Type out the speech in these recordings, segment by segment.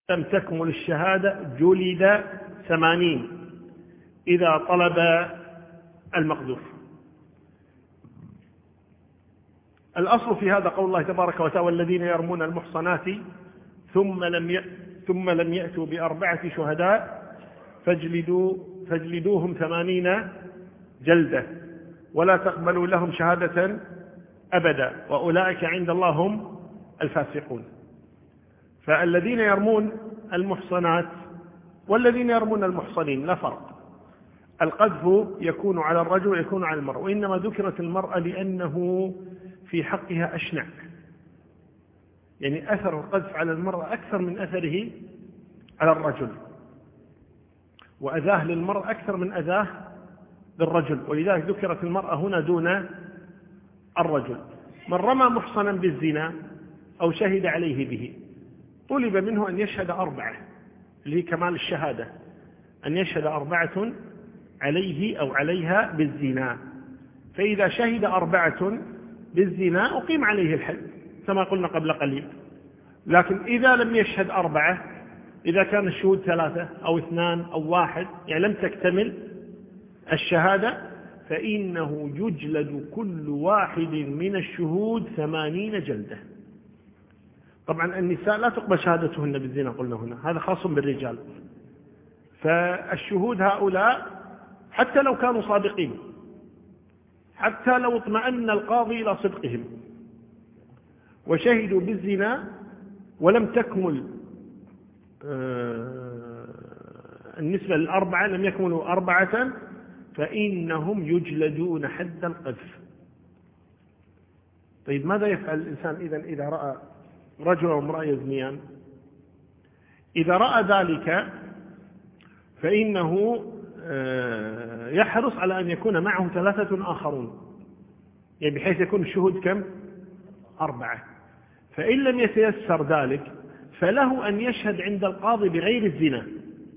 لم تكمل الشهادة جلد 80 إذا طلب المقذوف. الأصل في هذا قول الله تبارك وتعالى: والذين يرمون المحصنات ثم لم يأتوا بأربعة شهداء فاجلدوهم 80 جلدة ولا تقبلوا لهم شهادة أبدا وأولئك عند الله هم الفاسقون. فالذين يرمون المحصنات والذين يرمون المحصنين لا فرق. القذف يكون على الرجل ويكون على المرأة، وإنما ذكرت المرأة لأنه في حقها أشنع، يعني أثر القذف على المرأة أكثر من أثره على الرجل، وأذاه للمرأة أكثر من أذاه للرجل، ولذلك ذكرت المرأة هنا دون الرجل. من رمى محصنا بالزنا أو شهد عليه به طلب منه أن يشهد 4 اللي هي كمال الشهادة، أن يشهد 4 عليه أو عليها بالزنا. فإذا شهد 4 بالزنا أقيم عليه الحد كما قلنا قبل قليل. لكن إذا لم يشهد 4، إذا كان الشهود 3 أو 2 أو 1، يعني لم تكتمل الشهادة، فإنه يجلد كل واحد من الشهود 80 جلدة. طبعا النساء لا تقبل شهادتهن بالزنا قلنا هنا، هذا خاص بالرجال. فالشهود هؤلاء حتى لو كانوا صادقين، حتى لو اطمأن القاضي إلى صدقهم وشهدوا بالزنا ولم تكمل النسبة ل4 لم يكملوا 4، فإنهم يجلدون حد القذف. طيب ماذا يفعل الإنسان إذا رأى رجل وامرأة يزنيان؟ إذا رأى ذلك فإنه يحرص على أن يكون معه 3 آخرون، يعني بحيث يكون الشهود كم؟ 4. فإن لم يتيسر ذلك فله أن يشهد عند القاضي بغير الزنا،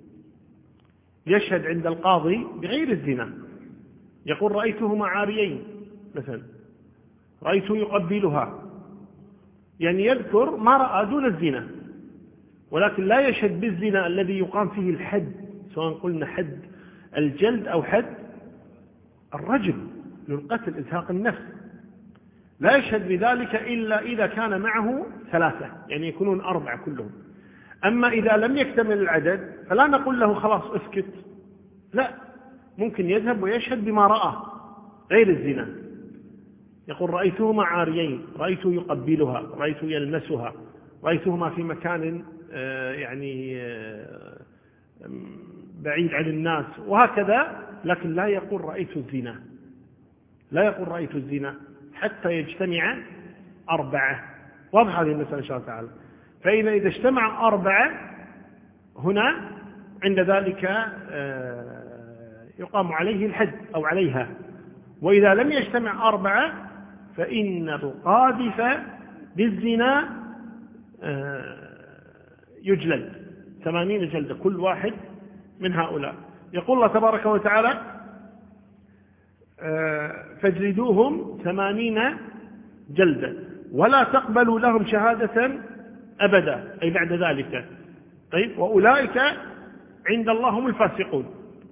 يشهد عند القاضي بغير الزنا، يقول: رأيتهما عاريين مثلا، رأيته يقبلها، يعني يذكر ما رأى دون الزنا، ولكن لا يشهد بالزنا الذي يقام فيه الحد، سواء قلنا حد الجلد أو حد الرجم للقتل إزهاق النفس. لا يشهد بذلك إلا إذا كان معه 3، يعني يكونون 4 كلهم. أما إذا لم يكتمل العدد فلا نقول له خلاص اسكت، لا، ممكن يذهب ويشهد بما رأى غير الزنا، يقول: رأيتهما عاريين، رأيته يقبلها، رأيته يلمسها، رأيتهما في مكان يعني بعيد عن الناس، وهكذا. لكن لا يقول رأيت الزنا، لا يقول رأيت الزنا حتى يجتمع 4. واضح هذه المسألة إن شاء الله تعالى. فإذا اجتمع 4 هنا عند ذلك يقام عليه الحد أو عليها. وإذا لم يجتمع 4 فإن القاذف بالزنا يجلد 80 جلدة كل واحد من هؤلاء. يقول الله تبارك وتعالى: فاجلدوهم 80 جلدة ولا تقبلوا لهم شهادة أبدا، أي بعد ذلك. طيب، وأولئك عند الله هم الفاسقون،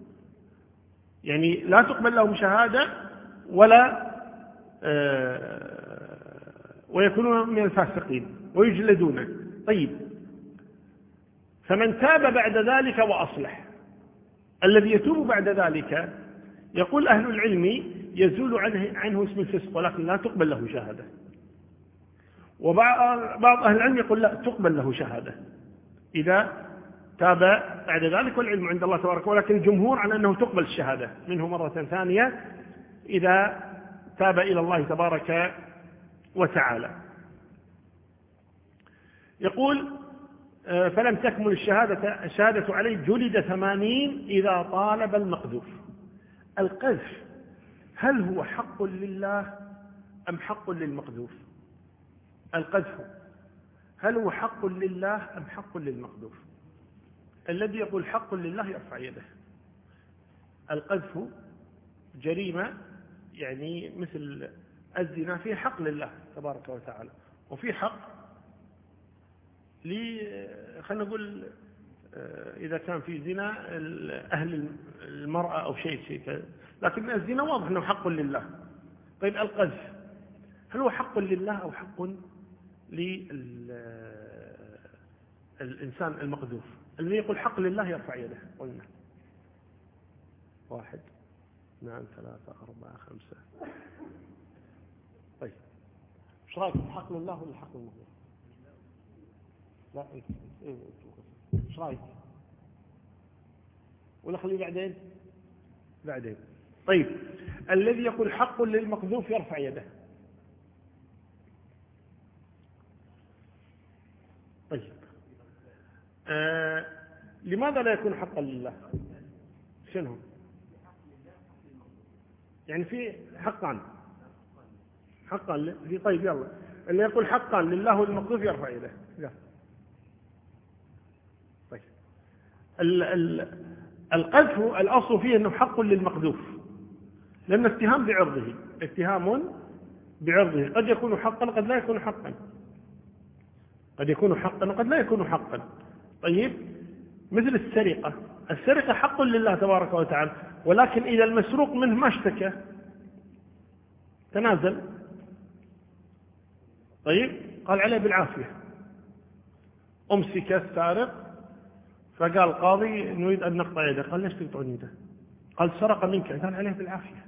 يعني لا تقبل لهم شهادة ولا ويكونون من الفاسقين ويجلدون. طيب، فمن تاب بعد ذلك وأصلح، الذي يتوب بعد ذلك يقول أهل العلم يزول عنه اسم الفسق ولكن لا تقبل له شهادة. وبعض أهل العلم يقول لا، تقبل له شهادة إذا تاب بعد ذلك، والعلم عند الله تبارك. ولكن الجمهور على أنه تقبل الشهادة منه مرة ثانية إذا تاب إلى الله تبارك وتعالى. يقول: فلم تكمل الشهادة عليه جلد 80 إذا طالب المقذوف. القذف هل هو حق لله أم حق للمقذوف؟ القذف هل هو حق لله أم حق للمقذوف؟ الذي يقول حق لله يرفع يده. القذف جريمة يعني مثل الزنا، فيه حق لله تبارك وتعالى وفي حق خلينا نقول إذا كان في زنا أهل المرأة أو شيء كذا، لكن الزنا واضح أنه حق لله. طيب القذف هل هو حق لله أو حق للإنسان المقذوف؟ الذي يقول حق لله يرفع يده. قلنا 1 2 3 4 5. طيب ايش رايكم، حق لله ولا حق للمقذوف؟ لا ايش رايك؟ ولا خليه بعدين. طيب الذي يقول حق للمقذوف يرفع يده. طيب لماذا لا يكون حقا لله؟ شنو يعني في حقا طيب يلا، اللي يقول حقا لله والمقذوف يرفع يده. طيب القذف الأصل فيه أنه حق للمقذوف، لأن اتهام بعرضه قد يكون حقا قد لا يكون حقا، قد يكون حقا وقد لا يكون حقا. طيب مثل السرقة حق لله تبارك وتعالى، ولكن إذا المسروق منه ما اشتكى تنازل، طيب قال عليه بالعافية. أمسك السارق فقال القاضي نريد أن نقطع يده، قال ليش تقطعون يده؟ قال سرق منك، قال عليه بالعافية،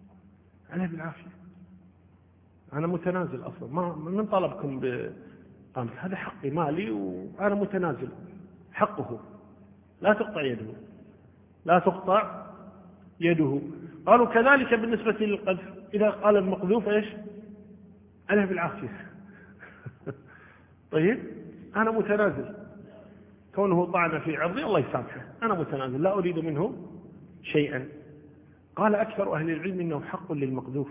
أنا متنازل أصلا، ما من طلبكم هذا حقي مالي وأنا متنازل، حقه لا تقطع يده. قالوا كذلك بالنسبة للقذف، إذا قال المقذوف إيش؟ عليه بالعافية. طيب أنا متنازل، كونه طعن في عرضي الله يسامحه، أنا متنازل لا أريد منه شيئا. قال أكثر أهل العلم إنه حق للمقذوف،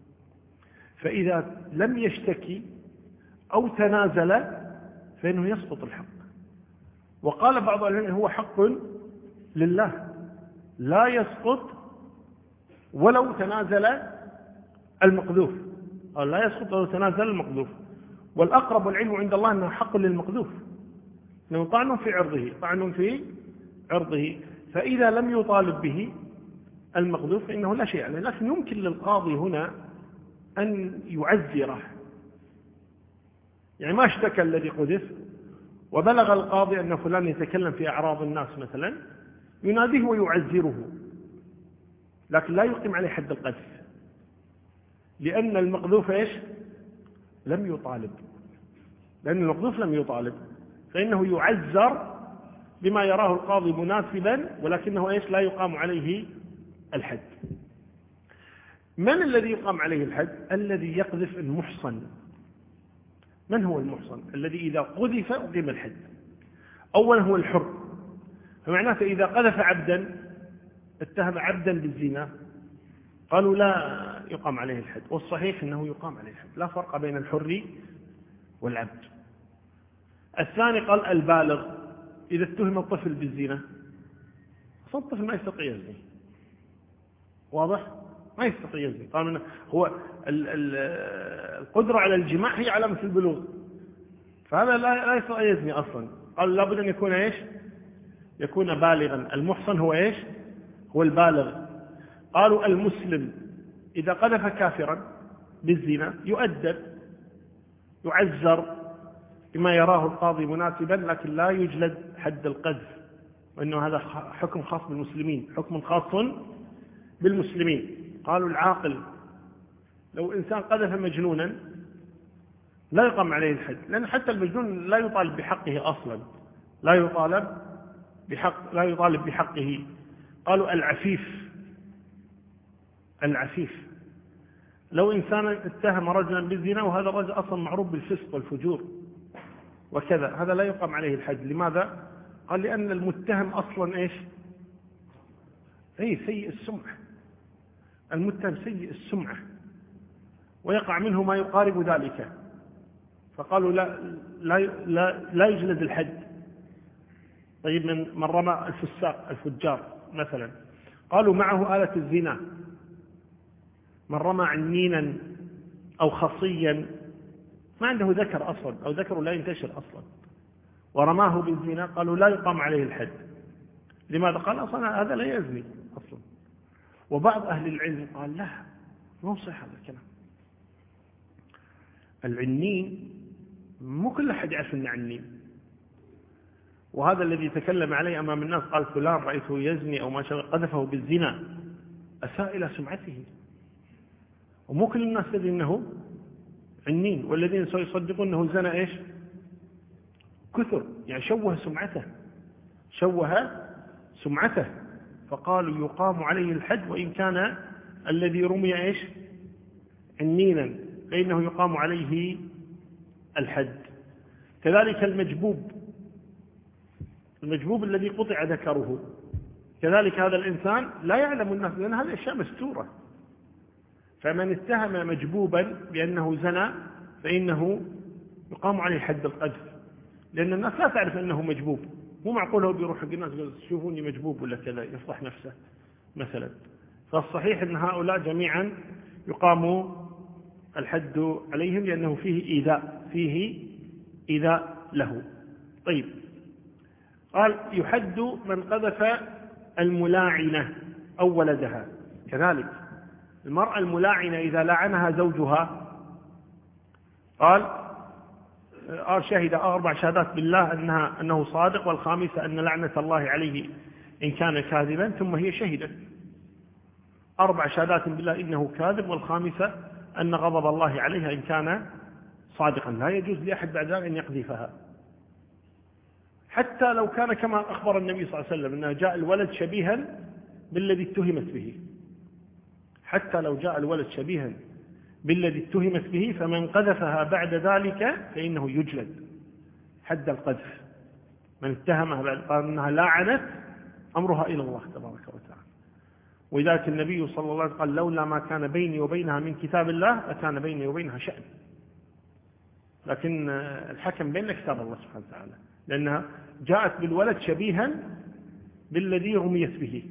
فإذا لم يشتكي أو تنازل فإنه يسقط الحق. وقال بعض أهل العلم هو حق لله لا يسقط ولو تنازل المقذوف، أو لا يسقط ولو تنازل المقذوف. والأقرب العلم عند الله أنه حق للمقذوف، أنه طعن في عرضه، فإذا لم يطالب به المقذوف فإنه لا شيء عليه. لكن يمكن للقاضي هنا أن يعزره، يعني ما اشتكى الذي قذف وبلغ القاضي أن فلان يتكلم في أعراض الناس مثلا، يناديه ويعزره، لكن لا يقيم عليه حد القذف، لأن المقذوف إيش؟ لم يطالب، فإنه يعزر بما يراه القاضي مناسبا، ولكنه إيش؟ لا يقام عليه الحد. من الذي يقام عليه الحد؟ الذي يقذف المحصن. من هو المحصن؟ الذي إذا قذف أقيم الحد. أولا هو الحر، فمعناته إذا قذف عبدا، اتهم عبدا بالزنا، قالوا لا يقام عليه الحد، والصحيح أنه يقام عليه الحد، لا فرق بين الحر والعبد. الثاني قال البالغ، إذا اتهم الطفل بالزنا، أصلا الطفل ما يستطيع يزني، واضح؟ ما يستطيع يزني، قالوا هو القدرة على الجماع هي علامة البلوغ، فهذا لا يستطيع يزني أصلا. قالوا لابد أن يكون إيش؟ يكون بالغا. المحصن هو إيش؟ هو البالغ. قالوا المسلم إذا قذف كافرا بالزنا يؤدب، يعزر بما يراه القاضي مناسبا، لكن لا يجلد حد القذف، وإنه هذا حكم خاص بالمسلمين، حكم خاص بالمسلمين. قالوا العاقل لو إنسان قذف مجنونا لا يقام عليه الحد، لأن حتى المجنون لا يطالب بحقه أصلا، لا يطالب بحقه. قالوا العفيف لو إنسان اتهم رجلا بالزنا وهذا الرجل أصلا معروف بالفسق والفجور وكذا، هذا لا يقام عليه الحد. لماذا؟ قال لأن المتهم أصلا إيش؟ سيء السمعة، المتهم سيء السمعة ويقع منه ما يقارب ذلك، فقالوا لا يجلد الحد. طيب من رمى الفجار مثلا، قالوا معه آلة الزنا، من رمى عنينا أو خصيا ما عنده ذكر أصلا، أو ذكره لا ينتشر أصلا، ورماه بالزنا قالوا لا يقام عليه الحد. لماذا؟ قال أصلا هذا لا يزني أصلا. وبعض أهل العلم قال لا، مو صحيح هذا الكلام. العنين مو كل أحد يعرف أنه عنين، وهذا الذي تكلم عليه أمام الناس قال فلان رأيته يزني أو ما شابه قذفه بالزنا، أساء إلى سمعته. ومو كل الناس تدري أنه عنين، والذين سيصدقون أنه زنا إيش كثر، يعني شوه سمعته فقالوا يقام عليه الحد وإن كان الذي رمي إيش عنينا، فإنه يقام عليه الحد. كذلك المجبوب الذي قطع ذكره، كذلك هذا الإنسان لا يعلم الناس، لأن هذه أشياء مستورة. فمن اتهم مجبوبا بأنه زنى فإنه يقام عليه حد القذف، لأن الناس لا تعرف أنه مجبوب. مو معقول هو بيروح حق الناس يقول شوفوني مجبوب ولا كذا، يفضح نفسه مثلا. فالصحيح أن هؤلاء جميعا يقام الحد عليهم لأنه فيه إيذاء له. طيب، قال يحد من قذف الملاعنة أو ولدها. كذلك المرأة الملاعنة إذا لعنها زوجها قال شهد 4 شهادات بالله أنه صادق، والخامسة أن لعنة الله عليه إن كان كاذبا، ثم هي شهدت 4 شهادات بالله إنه كاذب، والخامسة أن غضب الله عليها إن كان صادقا. لا يجوز لأحد بعد ذلك أن يقذفها، حتى لو كان كما أخبر النبي صلى الله عليه وسلم أنه جاء الولد شبيها بالذي اتهمت به. حتى لو جاء الولد شبيها بالذي اتهمت به، فمن قذفها بعد ذلك فإنه يجلد حد القذف. من اتهمها بعد قال أنها لاعنت أمرها إلى الله تبارك وتعالى. ولذلك النبي صلى الله عليه وسلم قال لولا ما كان بيني وبينها من كتاب الله لكان بيني وبينها شأن. لكن الحكم بين كتاب الله سبحانه وتعالى، لأنها جاءت بالولد شبيها بالذي رميت به،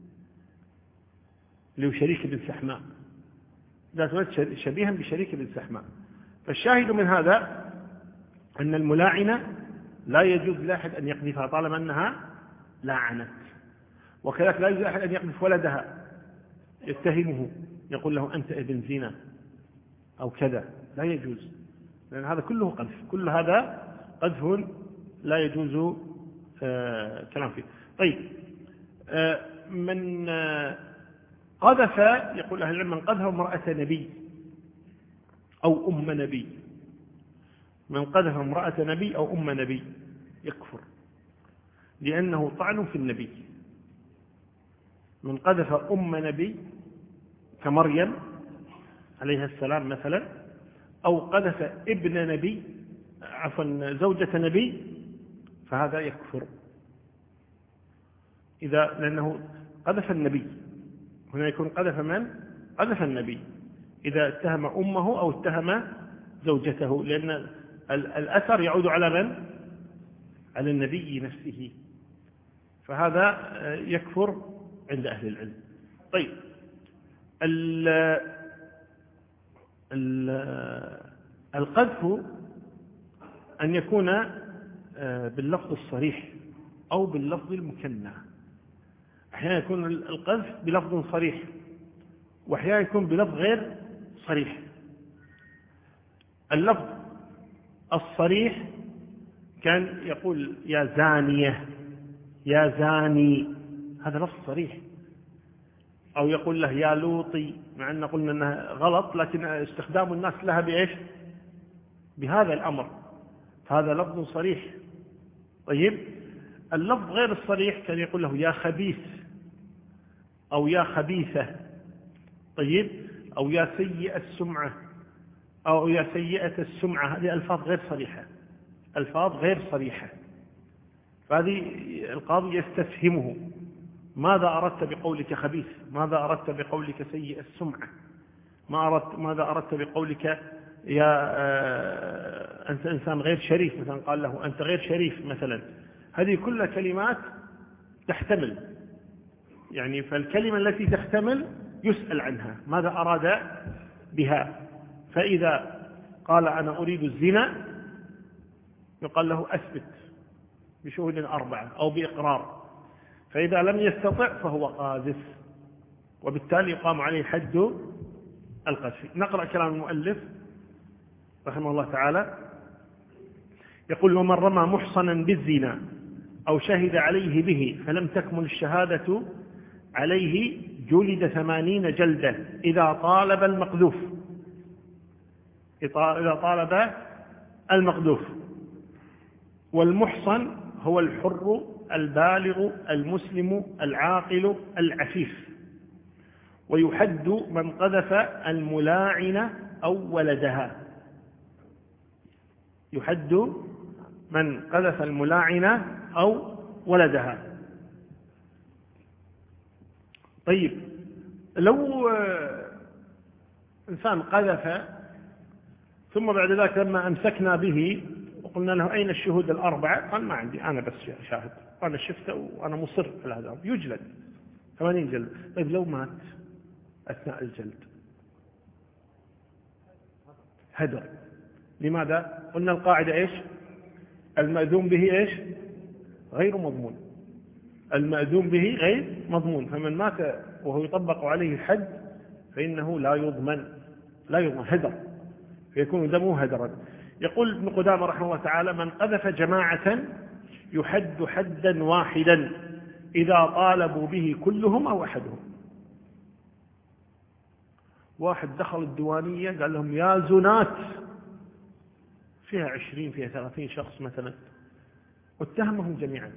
اللي هو شريك بن سحماء، ذات ولد شبيها بشريك بن سحماء. فالشاهد من هذا أن الملاعنة لا يجوز لأحد أن يقذفها طالما أنها لاعنت. وكذلك لا يجوز لأحد أن يقذف ولدها يتهمه يقول له أنت ابن زنا أو كذا، لا يجوز، لأن هذا كله قذف، كل هذا قذف لا يجوز كلام فيه. طيب، من قذف، يقول أهل العلم من قذف امرأة نبي أو أم نبي، من قذف امرأة نبي أو أم نبي يكفر، لأنه طعن في النبي. من قذف أم نبي كمريم عليها السلام مثلا، أو قذف ابن نبي زوجة نبي، فهذا يكفر لأنه قذف النبي. هنا يكون قذف من؟ قذف النبي إذا اتهم أمه أو اتهم زوجته، لأن الأثر يعود على من؟ على النبي نفسه، فهذا يكفر عند أهل العلم. طيب، القذف أن يكون باللفظ الصريح أو باللفظ المكنى. أحيانا يكون القذف بلفظ صريح، وأحيانا يكون بلفظ غير صريح. اللفظ الصريح كان يقول يا زانية، يا زاني، هذا لفظ صريح. أو يقول له يا لوطي، مع أن قلنا أنها غلط، لكن استخدام الناس لها بإيش؟ بهذا الأمر، هذا لفظ صريح. طيب، اللفظ غير الصريح كان يقول له يا خبيث أو يا خبيثة، طيب، أو يا سيئة السمعة أو يا سيئة السمعة. هذه ألفاظ غير صريحة، ألفاظ غير صريحة. فهذه القاضي يستفهمه، ماذا أردت بقولك خبيث؟ ماذا أردت بقولك سيء السمعة؟ ماذا أردت بقولك يا أنت إنسان غير شريف مثلا؟ قال له أنت غير شريف مثلا. هذه كلها كلمات تحتمل، يعني فالكلمة التي تحتمل يسأل عنها ماذا أراد بها. فإذا قال أنا أريد الزنا يقال له أثبت بشهود 4 أو بإقرار، فإذا لم يستطع فهو قاذف، وبالتالي يقام عليه حد القذف. نقرأ كلام المؤلف رحمه الله تعالى، يقول: ومن رمى محصنا بالزنا أو شهد عليه به فلم تكمل الشهادة عليه جلد 80 جلدة إذا طالب المقذوف. إذا طالب المقذوف. والمحصن هو الحر البالغ المسلم العاقل العفيف. ويحد من قذف الملاعنة أو ولدها. يحد من قذف الملاعنة أو ولدها. طيب، لو إنسان قذف ثم بعد ذلك لما أمسكنا به وقلنا له: أين الشهود 4؟ قال: ما عندي، أنا بس شاهد، أنا شفته وأنا مصر على هذا. يجلد 80 جلد. طيب، لو مات أثناء الجلد؟ هدر. لماذا؟ قلنا القاعدة إيش؟ المأذون به إيش؟ غير مضمون. المأذون به غير مضمون، فمن مات وهو يطبق عليه الحد فإنه لا يضمن هدر، فيكون دمه هدرا. يقول ابن قدامة رحمه الله تعالى: من قذف جماعة يحد حدا واحدا إذا طالبوا به كلهم أو أحدهم. واحد دخل الديوانية قال لهم: يا زنات، فيها 20 فيها 30 شخص مثلا، واتهمهم جميعا.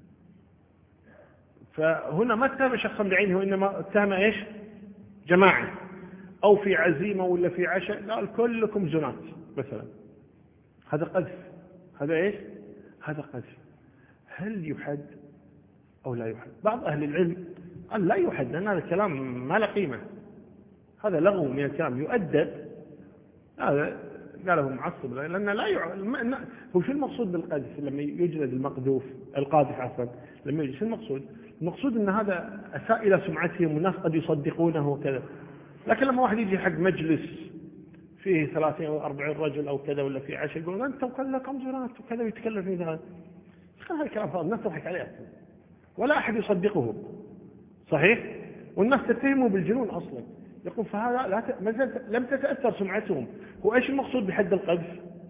فهنا ما اتهم شخصا بعينه، وإنما اتهم إيش؟ جماعة. أو في عزيمة ولا في عشاء قال: كلكم زنات مثلا. هذا قذف. هذا إيش؟ هذا قذف. هل يحد أو لا يحد؟ بعض أهل العلم قال لا يحد، لأن هذا الكلام ما له قيمة، هذا لغو من الكلام، يؤدب. هذا قاله معصب، لأن لا هو شو المقصود بالقذف لما يجلد المقذوف القاذف عفوا؟ لما يجلد شو المقصود؟ المقصود أن هذا أساء إلى سمعتهم والناس قد يصدقونه وكذا. لكن لما واحد يجي حق مجلس فيه 30 أو 40 رجل أو كذا ولا في عشاء يقول: أنت وكلكم زنات وكذا، ويتكلم في ذلك، هذا الكلام فاضي، الناس تضحك عليه ولا أحد يصدقه، صحيح؟ والناس تتهمه بالجنون أصلا. يقول: فهذا لم تتأثر سمعتهم. هو إيش المقصود بحد القذف؟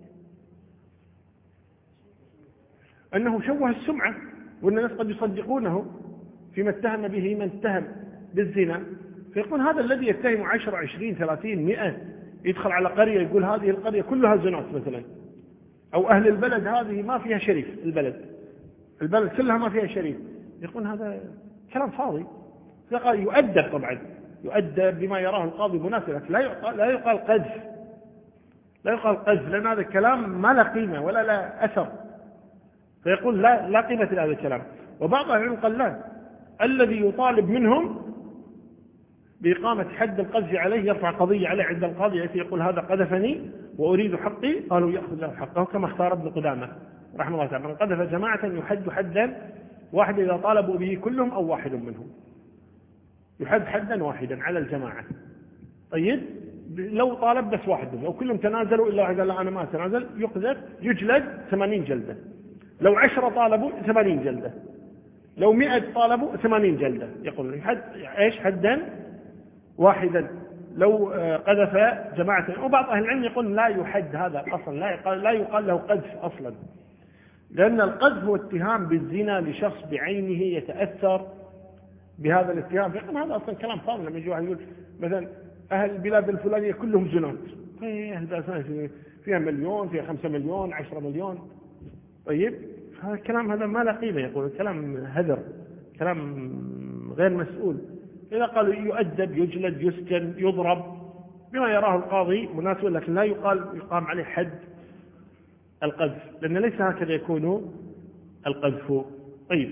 أنه شوه السمعة، وأن الناس قد يصدقونه فيما اتهم به من اتهم بالزنا. فيقول هذا الذي يتهم 10 20 30 100 يدخل على قرية يقول: هذه القرية كلها زنات مثلا، أو أهل البلد هذه ما فيها شريف، البلد كلها ما فيها شريف. يقول هذا كلام فاضي. فقال يؤدب، طبعا يؤدب بما يراه القاضي مناسب، لكن لا يقال قذف. لا يقال قذف، لأن هذا الكلام ما له قيمة ولا له أثر. فيقول لا قيمة لهذا الكلام. وبعض العلم قال: لا، الذي يطالب منهم بإقامة حد القذف عليه يرفع قضية عليه عند القاضي، يقول: هذا قذفني وأريد حقي، قالوا يأخذ له حقه، كما اختار ابن قدامة رحمه الله تعالى: من قذف جماعة يحد حدا واحد إذا طالبوا به كلهم أو واحد منهم. يحد حدا واحدا على الجماعة. طيب، لو طالب بس واحد منهم، لو كلهم تنازلوا إلا واحد قال: لا أنا ما تنازل، يقذف يجلد 80 جلدة. لو 10 طالبوا 80 جلدة. لو 100 طالبوا 80 جلدة. يقول يحد إيش؟ حدا واحدا لو قذف جماعة. وبعض أهل العلم يقول لا يحد هذا أصلا، لا يقال له قذف أصلا، لأن القذف هو اتهام بالزنا لشخص بعينه يتأثر بهذا الاتهام. فيقول هذا أصلا كلام فاضي. لما يجي واحد يقول مثلا: أهل البلاد الفلانية كلهم زنات، أهل البلاد فيها مليون، فيها 5 مليون، 10 مليون. طيب، هذا الكلام هذا ما له قيمة. يقول كلام هذر، كلام غير مسؤول. إذا قالوا يؤدب، يجلد، يسجن، يضرب بما يراه القاضي مناسب، لكن لا يقام عليه حد القذف، لأن ليس هكذا يكون القذف. طيب،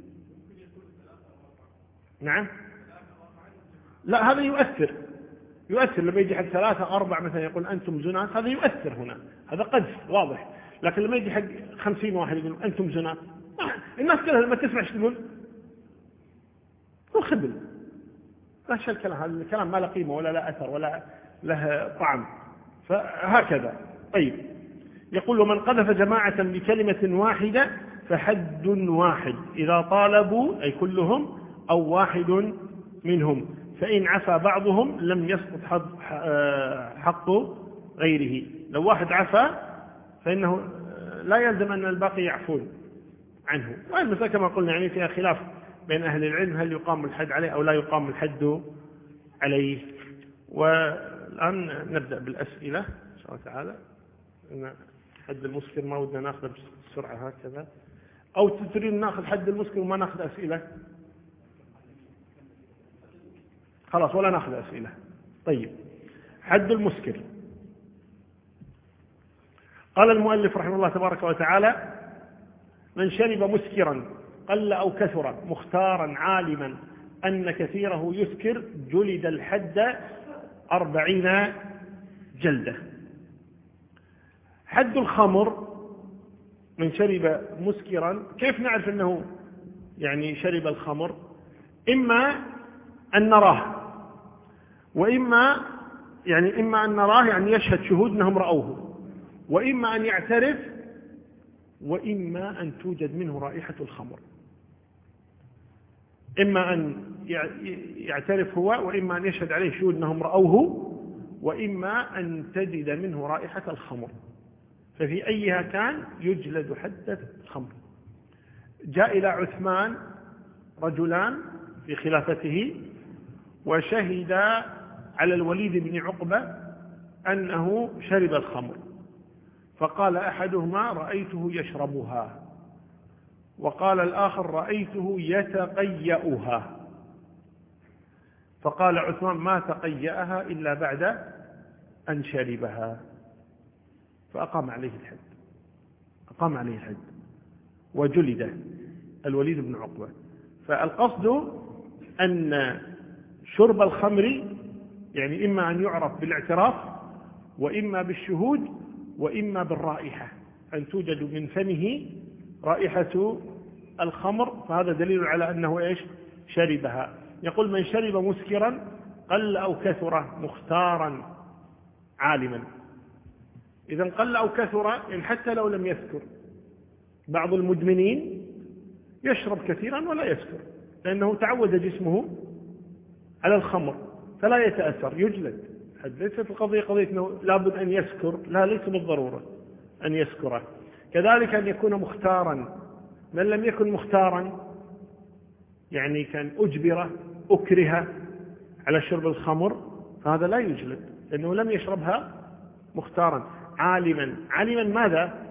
نعم، لا، هذا يؤثر لما يجي حق 3 4 مثلا يقول أنتم زنات، هذا يؤثر هنا، هذا قذف واضح. لكن لما يجي حق 50 واحد يقول أنتم زنات، الناس كلها لما تسمع ايش تقول؟ خبل. لا شك الكلام، هذا الكلام ما له قيمة ولا له أثر ولا له طعم. فهكذا. طيب، يقول: من قذف جماعة بكلمة واحدة فحد واحد إذا طالبوا أي كلهم أو واحد منهم، فإن عفى بعضهم لم يسقط حق غيره. لو واحد عفى فإنه لا يلزم أن الباقي يعفون عنه. والمسألة كما قلنا يعني فيها خلاف بين أهل العلم هل يقام الحد عليه أو لا يقام الحد عليه. والآن نبدأ بالأسئلة إن شاء الله تعالى. حد المسكر ما ودنا ناخذ بسرعة هكذا، أو تريد ناخذ حد المسكر وما ناخذ أسئلة؟ خلاص ولا ناخذ أسئلة. طيب، حد المسكر. قال المؤلف رحمه الله تبارك وتعالى: من شرب مسكرا قل أو كثر مختارا عالما أن كثيره يسكر جلد الحد 40 جلدة. حد الخمر: من شرب مسكرا، كيف نعرف أنه يعني شرب الخمر؟ إما أن نراه، وإما إما أن نراه يعني يشهد شهود أنهم رأوه، وإما أن يعترف، وإما أن توجد منه رائحة الخمر. إما أن يعترف هو، وإما أن يشهد عليه شهود أنهم رأوه، وإما أن تجد منه رائحة الخمر. ففي أيها كان يجلد حد الخمر. جاء إلى عثمان رجلان في خلافته وشهد على الوليد بن عقبة أنه شرب الخمر، فقال أحدهما: رأيته يشربها، وقال الآخر: رأيته يتقيأها. فقال عثمان: ما تقيأها إلا بعد أن شربها. فأقام عليه الحد، أقام عليه الحد وجلد الوليد بن عقبة. فالقصد أن شرب الخمر يعني إما أن يعرف بالاعتراف، وإما بالشهود، وإما بالرائحة، أن توجد من فمه رائحة الخمر، فهذا دليل على أنه إيش؟ شربها. يقول: من شرب مسكرا قل أو كثر مختارا عالما. إذا قل أو كثر يعني حتى لو لم يسكر. بعض المدمنين يشرب كثيرا ولا يسكر، لأنه تعود جسمه على الخمر فلا يتأثر، يجلد. ليست القضية قضية أنه لابد أن يسكر، لا، ليس بالضرورة أن يسكره. كذلك أن يكون مختارا. من لم يكن مختارا يعني كان أجبر أكره على شرب الخمر، فهذا لا يجلد لأنه لم يشربها مختارا. عالما، عالما ماذا؟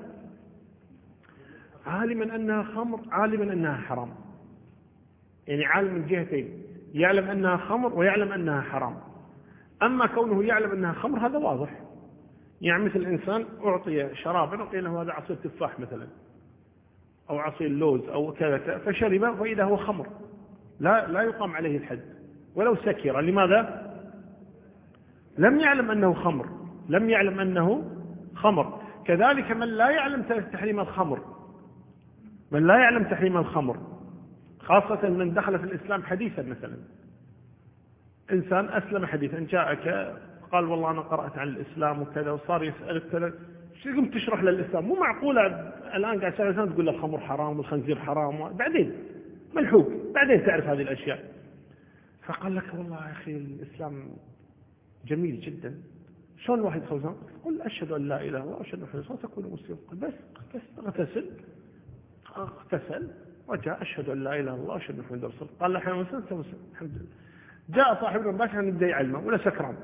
عالما أنها خمر، عالما أنها حرام. يعني عالم من جهتين، يعلم أنها خمر ويعلم أنها حرام. أما كونه يعلم أنها خمر هذا واضح، يعني مثل الإنسان أعطي شرابا، أعطي له هذا عصير تفاح مثلا أو عصير لوز أو كذا، فشرب فإذا هو خمر، لا يقام عليه الحد ولو سكر. لماذا؟ لم يعلم أنه خمر، لم يعلم أنه خمر. كذلك من لا يعلم تحريم الخمر، من لا يعلم تحريم الخمر، خاصة من دخل في الإسلام حديثا. مثلا إنسان أسلم حديثا، جاءك قال: والله أنا قرأت عن الإسلام وكذا، وصار يسألك شو قمت تشرح للإسلام. مو معقولة الآن قاعد سنة تقول الخمر حرام والخنزير حرام، بعدين ملحوق بعدين تعرف هذه الأشياء. فقال لك: والله يا أخي الإسلام جميل جدا. شلون الواحد يخوزان؟ قل: أشهد أن لا إله إلا الله وأشهد أن محمدا رسول الله تكون مسلم. قل: بس اغتسل وجاء: أشهد أن لا إله إلا الله وأشهد أن محمدا رسول الله. قال: الحين مسلم الحمد لله. جاء صاحبنا مباشرة نبدأ يعلمه ولا سكران.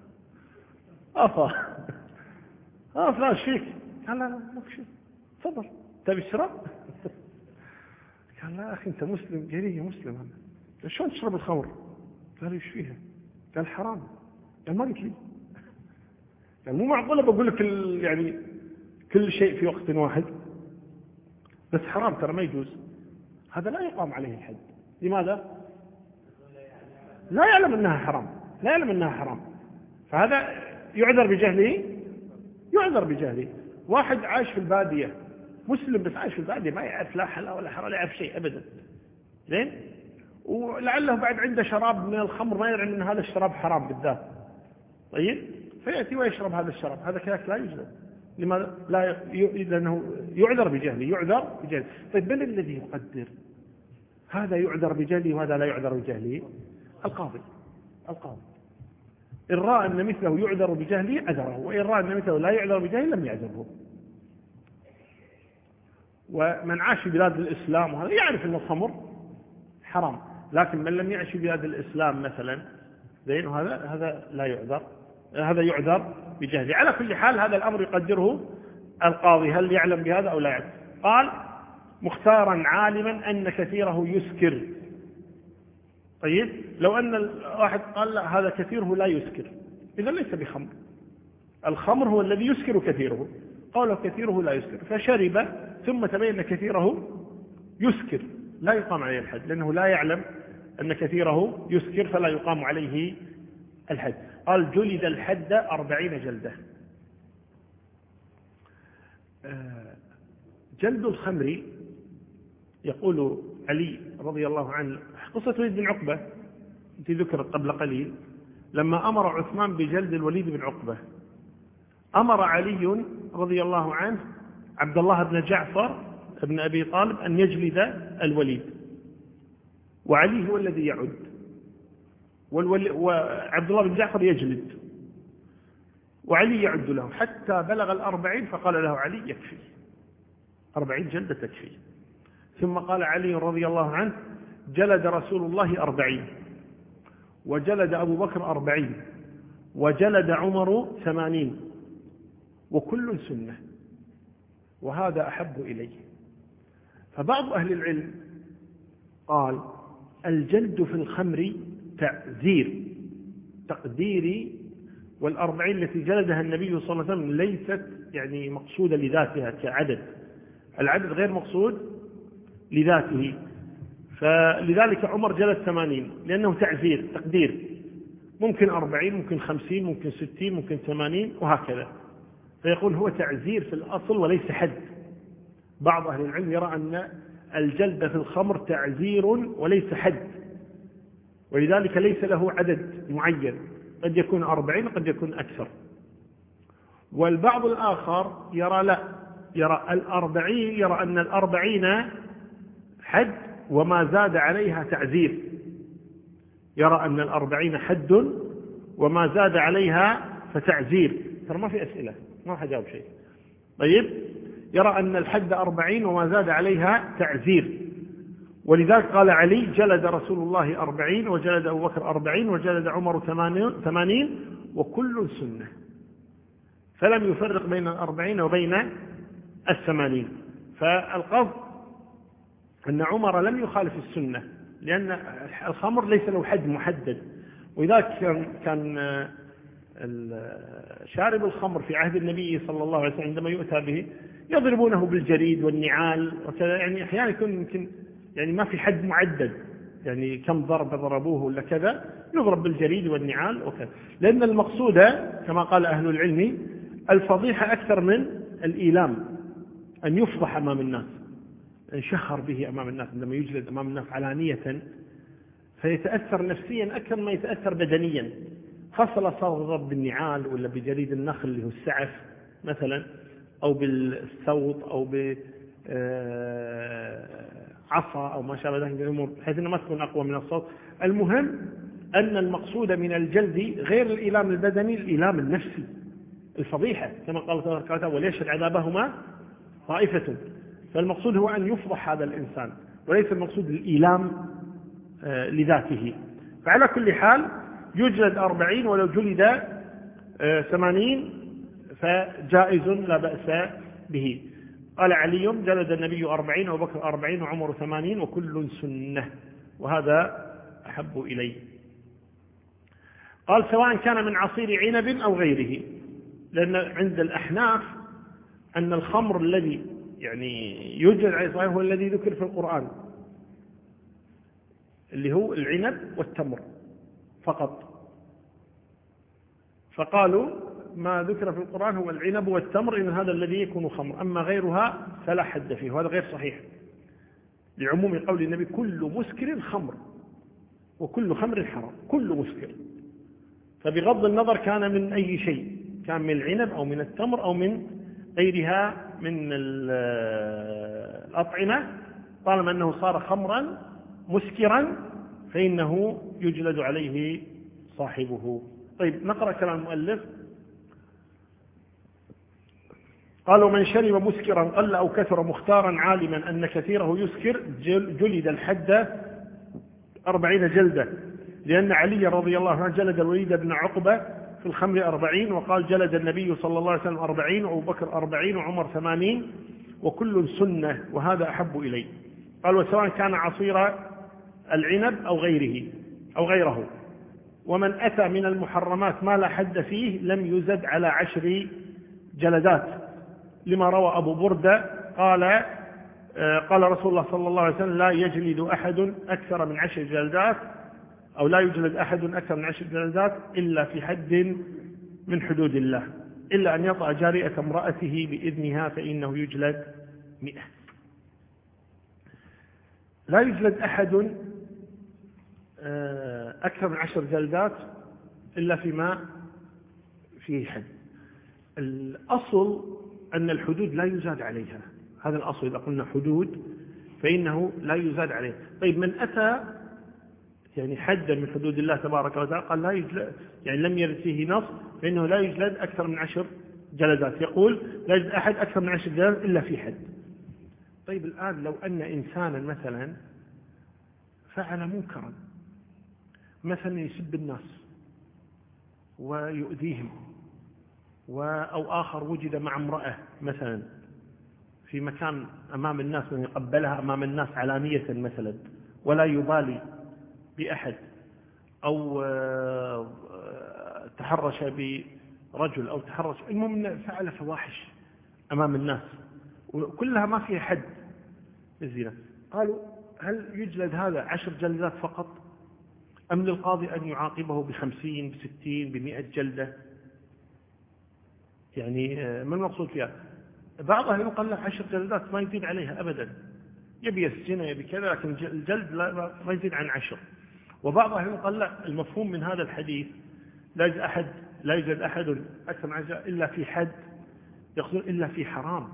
فلان ايش فيك؟ قال: لا ما في شيء، تفضل تبي تشرب؟ قال: لا أخي أنت مسلم، جريء مسلم أنا. شلون تشرب الخمر؟ قال: ايش فيها؟ قال: حرام. قال: ما قلت لي. يعني مو معقولة بقول لك يعني كل شيء في وقت واحد، بس حرام ترى ما يجوز. هذا لا يقام عليه الحد. لماذا؟ لا يعلم أنها حرام، لا يعلم أنها حرام، فهذا يعذر بجهله، يعذر بجهله. واحد عايش في البادية، مسلم بس عايش في البادية، ما يعرف لا حلال ولا حرام، لا يعرف شيء أبدا، زين، ولعله بعد عنده شراب من الخمر ما يدري أن هذا الشراب حرام بالذات. طيب، فيأتي ويشرب هذا الشراب، هذا كذلك لا يجلد، لماذا؟ لأنه يعذر بجهله. طيب من الذي يقدر هذا يعذر بجهله وهذا لا يعذر بجهله؟ القاضي. إن رأى أن مثله يعذر بجهله عذره، وإن رأى أن مثله لا يعذر بجهله لم يعذره. ومن عاش في بلاد الإسلام وهذا يعرف أن الخمر حرام، لكن من لم يعش في بلاد الإسلام مثلا زين، هذا لا يعذر، هذا يعذر بجهله. على كل حال هذا الأمر يقدره القاضي، هل يعلم بهذا أو لا يعلم. قال مختارا عالما أن كثيره يسكر. طيب لو أن الواحد قال لا هذا كثيره لا يسكر، إذا ليس بخمر. الخمر هو الذي يسكر كثيره، قال كثيره لا يسكر، فشرب ثم تبين كثيره يسكر، لا يقام عليه الحد، لأنه لا يعلم أن كثيره يسكر فلا يقام عليه الحد. قال جلد الحد 40 جلدة. جلد الخمر، يقول علي رضي الله عنه، قصة وليد بن عقبة التي ذكرت قبل قليل، لما أمر عثمان بجلد الوليد بن عقبة، أمر علي رضي الله عنه عبد الله بن جعفر بن أبي طالب أن يجلد الوليد، وعلي هو الذي يعد، وعبد الله بن جعفر يجلد، وعلي يعد له حتى بلغ 40، فقال له علي يكفي 40 جلدة تكفي. ثم قال علي رضي الله عنه جلد رسول الله 40، وجلد أبو بكر 40، وجلد عمر 80، وكل سنة، وهذا أحب إليه. فبعض أهل العلم قال الجلد في الخمر تعزير تقديري، 40 التي جلدها النبي صلى الله عليه وسلم ليست يعني مقصودة لذاتها كعدد، العدد غير مقصود لذاته، فلذلك عمر جلد 80 لأنه تعزير تقدير، ممكن 40، ممكن 50، ممكن 60، ممكن 80 وهكذا، فيقول هو تعزير في الأصل وليس حد. بعض أهل العلم يرى أن الجلد في الخمر تعزير وليس حد، ولذلك ليس له عدد معين، قد يكون 40 قد يكون أكثر. والبعض الآخر يرى لا، يرى أن 40 حد وما زاد عليها تعزير، يرى أن 40 حد وما زاد عليها فتعزير. ترى ما في أسئلة، ما راح أجاوب شيء. طيب يرى أن الحد 40 وما زاد عليها تعزير، ولذلك قال علي جلد رسول الله 40، وجلد أبو بكر 40، وجلد عمر 80، وكل سنة، فلم يفرق بين 40 وبين 80. فالقصد أن عمر لم يخالف السنة، لأن الخمر ليس له حد محدد، ولذلك كان شارب الخمر في عهد النبي صلى الله عليه وسلم عندما يؤتى به يضربونه بالجريد والنعال وكذا، يعني أحيانا يكون يعني ما في حد معدد، يعني كم ضربوه ولا كذا، يضرب بالجريد والنعال وكذا، لأن المقصود كما قال أهل العلم الفضيحة أكثر من الإيلام، أن يفضح أمام الناس، أن يشهر به أمام الناس، عندما يجلد أمام الناس علانية فيتأثر نفسيا أكثر ما يتأثر بدنيا، خاصة لو صار ضرب بالنعال ولا بجريد النخل اللي هو السعف مثلا، أو بالصوت أو بعصا أو ما شابه ذلك من الأمور، بحيث أنه ما تكون أقوى من الصوت. المهم أن المقصود من الجلد غير الإيلام البدني، الإيلام النفسي، الفضيحة، كما قال تبارك وتعالى وليشهد عذابهما طائفة. فالمقصود هو أن يفضح هذا الإنسان، وليس المقصود الإيلام لذاته. فعلى كل حال يجلد 40، ولو جلد 80 فجائز لا بأس به. قال علي جلد النبي 40، وأبو بكر 40، وعمر 80، وكل سنة، وهذا أحب إليه. قال سواء كان من عصير عنب أو غيره، لأن عند الأحناف أن الخمر الذي يعني يوجد عليه هو الذي ذكر في القرآن، اللي هو العنب والتمر فقط، فقالوا ما ذكر في القرآن هو العنب والتمر، إن هذا الذي يكون خمر، أما غيرها فلا حد فيه، وهذا غير صحيح لعموم قول النبي كل مسكر خمر، وكل خمر حرام، كل مسكر. فبغض النظر كان من أي شيء، كان من العنب أو من التمر أو من غيرها من الأطعمة طالما أنه صار خمرا مسكرا فإنه يجلد عليه صاحبه. طيب نقرأ كلام المؤلف. قالوا من شرب مسكرا قل أو كثر مختارا عالما أن كثيره يسكر جلد الحد 40 جلدة، لأن علي رضي الله عنه جلد الوليد بن عقبة في الخمر 40، وقال جلد النبي صلى الله عليه وسلم 40، وأبو بكر 40، وعمر 80، وكل سنة، وهذا أحب إلي. قال وسواء كان عصير العنب أو غيره. ومن أتى من المحرمات ما لا حد فيه لم يزد على 10 جلدات، لما روى أبو بردة قال رسول الله صلى الله عليه وسلم لا يجلد أحد أكثر من 10 جلدات، أو لا يجلد أحد أكثر من 10 جلدات إلا في حد من حدود الله، إلا أن يطأ جارية امرأته بإذنها فإنه يجلد 100. لا يجلد أحد أكثر من 10 جلدات إلا فيما فيه حد. الأصل أن الحدود لا يزاد عليها، هذا الأصل. إذا قلنا حدود فإنه لا يزاد عليها. طيب من أتى يعني حدا من حدود الله تبارك وتعالى قال لا يجلد، يعني لم يرد فيه نص، فإنه لا يجلد أكثر من 10 جلدات. يقول لا يجلد أحد أكثر من 10 جلدات إلا في حد. طيب الآن لو أن إنسانا مثلا فعل منكرا، مثلا يسب الناس ويؤذيهم، أو آخر وجد مع امرأة مثلا في مكان أمام الناس، من يقبلها أمام الناس علانية مثلا ولا يبالي بأحد، أو تحرش برجل، أو تحرش، المهم فعل فواحش أمام الناس وكلها ما فيها حد الزنا. قالوا هل يجلد هذا 10 جلدات فقط، أم للقاضي أن يعاقبه ب50 ب60 ب100 جلدة؟ يعني ما المقصود فيها؟ بعضها يقول له 10 جلدات ما يزيد عليها أبدا، يبي يسجن يبي كذا، لكن الجلد ما يزيد عن 10. وبعضها يقول لا، المفهوم من هذا الحديث لا يوجد أحد أكثر من 10 إلا في حد، يقصد إلا في حرام،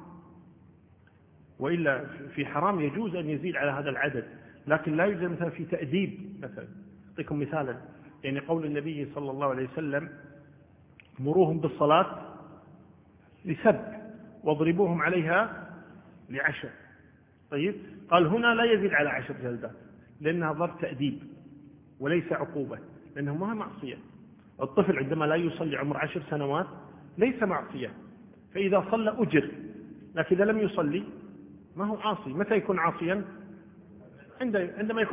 وإلا في حرام يجوز أن يزيد على هذا العدد، لكن لا يوجد مثلا في تأديب. مثلا أعطيكم مثالا، يعني قول النبي صلى الله عليه وسلم مروهم بالصلاة لسب واضربوهم عليها ل10. طيب قال هنا لا يزيد على 10 جلدات لأنها ضرب تأديب وليس عقوبة، لأنه ما معصية. الطفل عندما لا يصلي عمر 10 سنوات ليس معصية، فإذا صلى أجر، لكن إذا لم يصلي ما هو عاصي. متى يكون عاصيا؟ عندما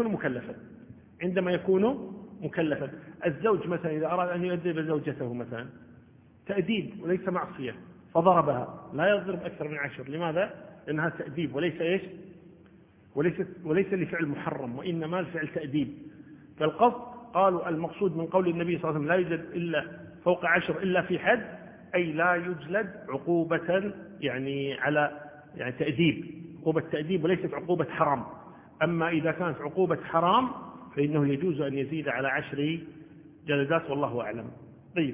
يكون مكلفا. الزوج مثلا إذا أراد أن يؤدب زوجته مثلا تأديب وليس معصية فضربها، لا يضرب أكثر من 10. لماذا؟ لأنها تأديب وليس وليس لفعل محرم، وإنما لفعل تأديب. فالقصد قالوا المقصود من قول النبي صلى الله عليه وسلم لا يوجد إلا فوق 10 إلا في حد، أي لا يجلد عقوبة يعني على يعني تأديب، عقوبة تأديب وليست عقوبة حرام. أما إذا كانت عقوبة حرام فإنه يجوز أن يزيد على 10 جلدات، والله أعلم. طيب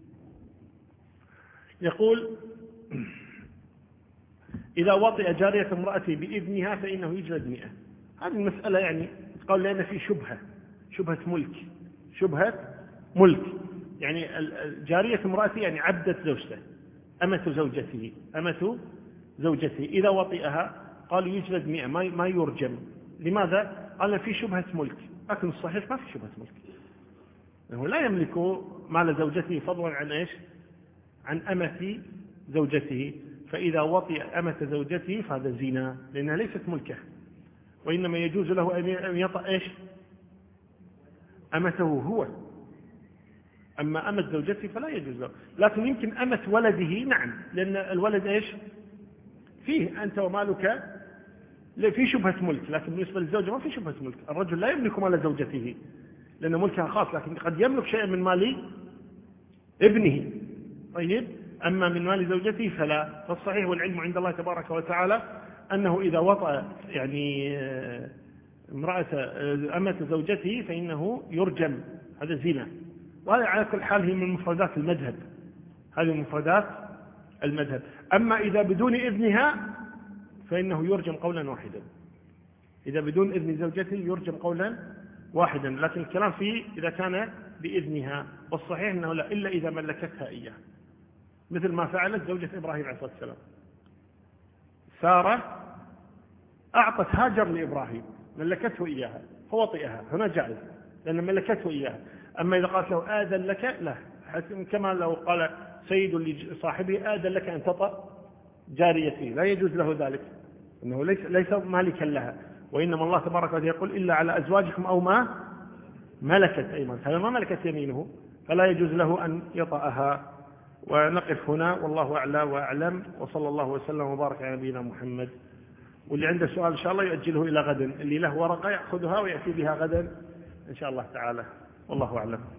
يقول إذا وطئ جارية امرأته بإذنها فإنه يجلد 100. هذه المسألة يعني قال لأن في شبهة ملك، يعني جارية امرأته يعني عبدة زوجته، أمة زوجته إذا وطئها قال يجلد 100 ما يرجم. لماذا؟ قال في شبهة ملك، لكن الصحيح ما في شبهة ملك، لأنه لا يملك مال زوجته فضلا عن إيش؟ عن أمة زوجته. فإذا وطئ أمة زوجته فهذا زنا، لأنها ليست ملكه، وإنما يجوز له أن يطأ إيش؟ أمته هو. أما أمة زوجته فلا يجوز له، لكن يمكن أمة ولده نعم، لأن الولد إيش فيه أنت ومالك في شبهة ملك، لكن بالنسبة للزوجة ما في شبهة ملك. الرجل لا يملك مال زوجته لأن ملكها خاص، لكن قد يملك شيئا من مال ابنه. طيب أما من مال زوجته فلا. فالصحيح والعلم عند الله تبارك وتعالى أنه إذا وطأ يعني أمة زوجته فإنه يرجم، هذا زنا. وهذا على كل حال هي من مفردات المذهب، هذه مفردات المذهب. أما إذا بدون إذنها فإنه يرجم قولا واحدا، إذا بدون إذن زوجته يرجم قولا واحدا، لكن الكلام فيه إذا كان بإذنها، والصحيح أنه لا إلا إذا ملكتها إياه، مثل ما فعلت زوجة إبراهيم عليه الصلاة والسلام. سارة أعطت هاجر لإبراهيم، ملكته إياها فوطئها، هنا جائز لأن ملكته إياها. أما إذا قالت له آذن لك، لا، كما لو قال سيد لصاحبه آذن لك أن تطأ جاريتي، لا يجوز له ذلك، إنه ليس مالكا لها، وإنما الله تبارك وتعالى يقول إلا على أزواجكم أو ما ملكت أيمانكم، هذا ما ملكت يمينه فلا يجوز له أن يطأها. ونقف هنا والله أعلى وأعلم، وصلى الله وسلم وبارك على نبينا محمد. واللي عنده سؤال إن شاء الله يؤجله إلى غد، اللي له ورقة يأخذها ويأتي بها غدا إن شاء الله تعالى، والله أعلم.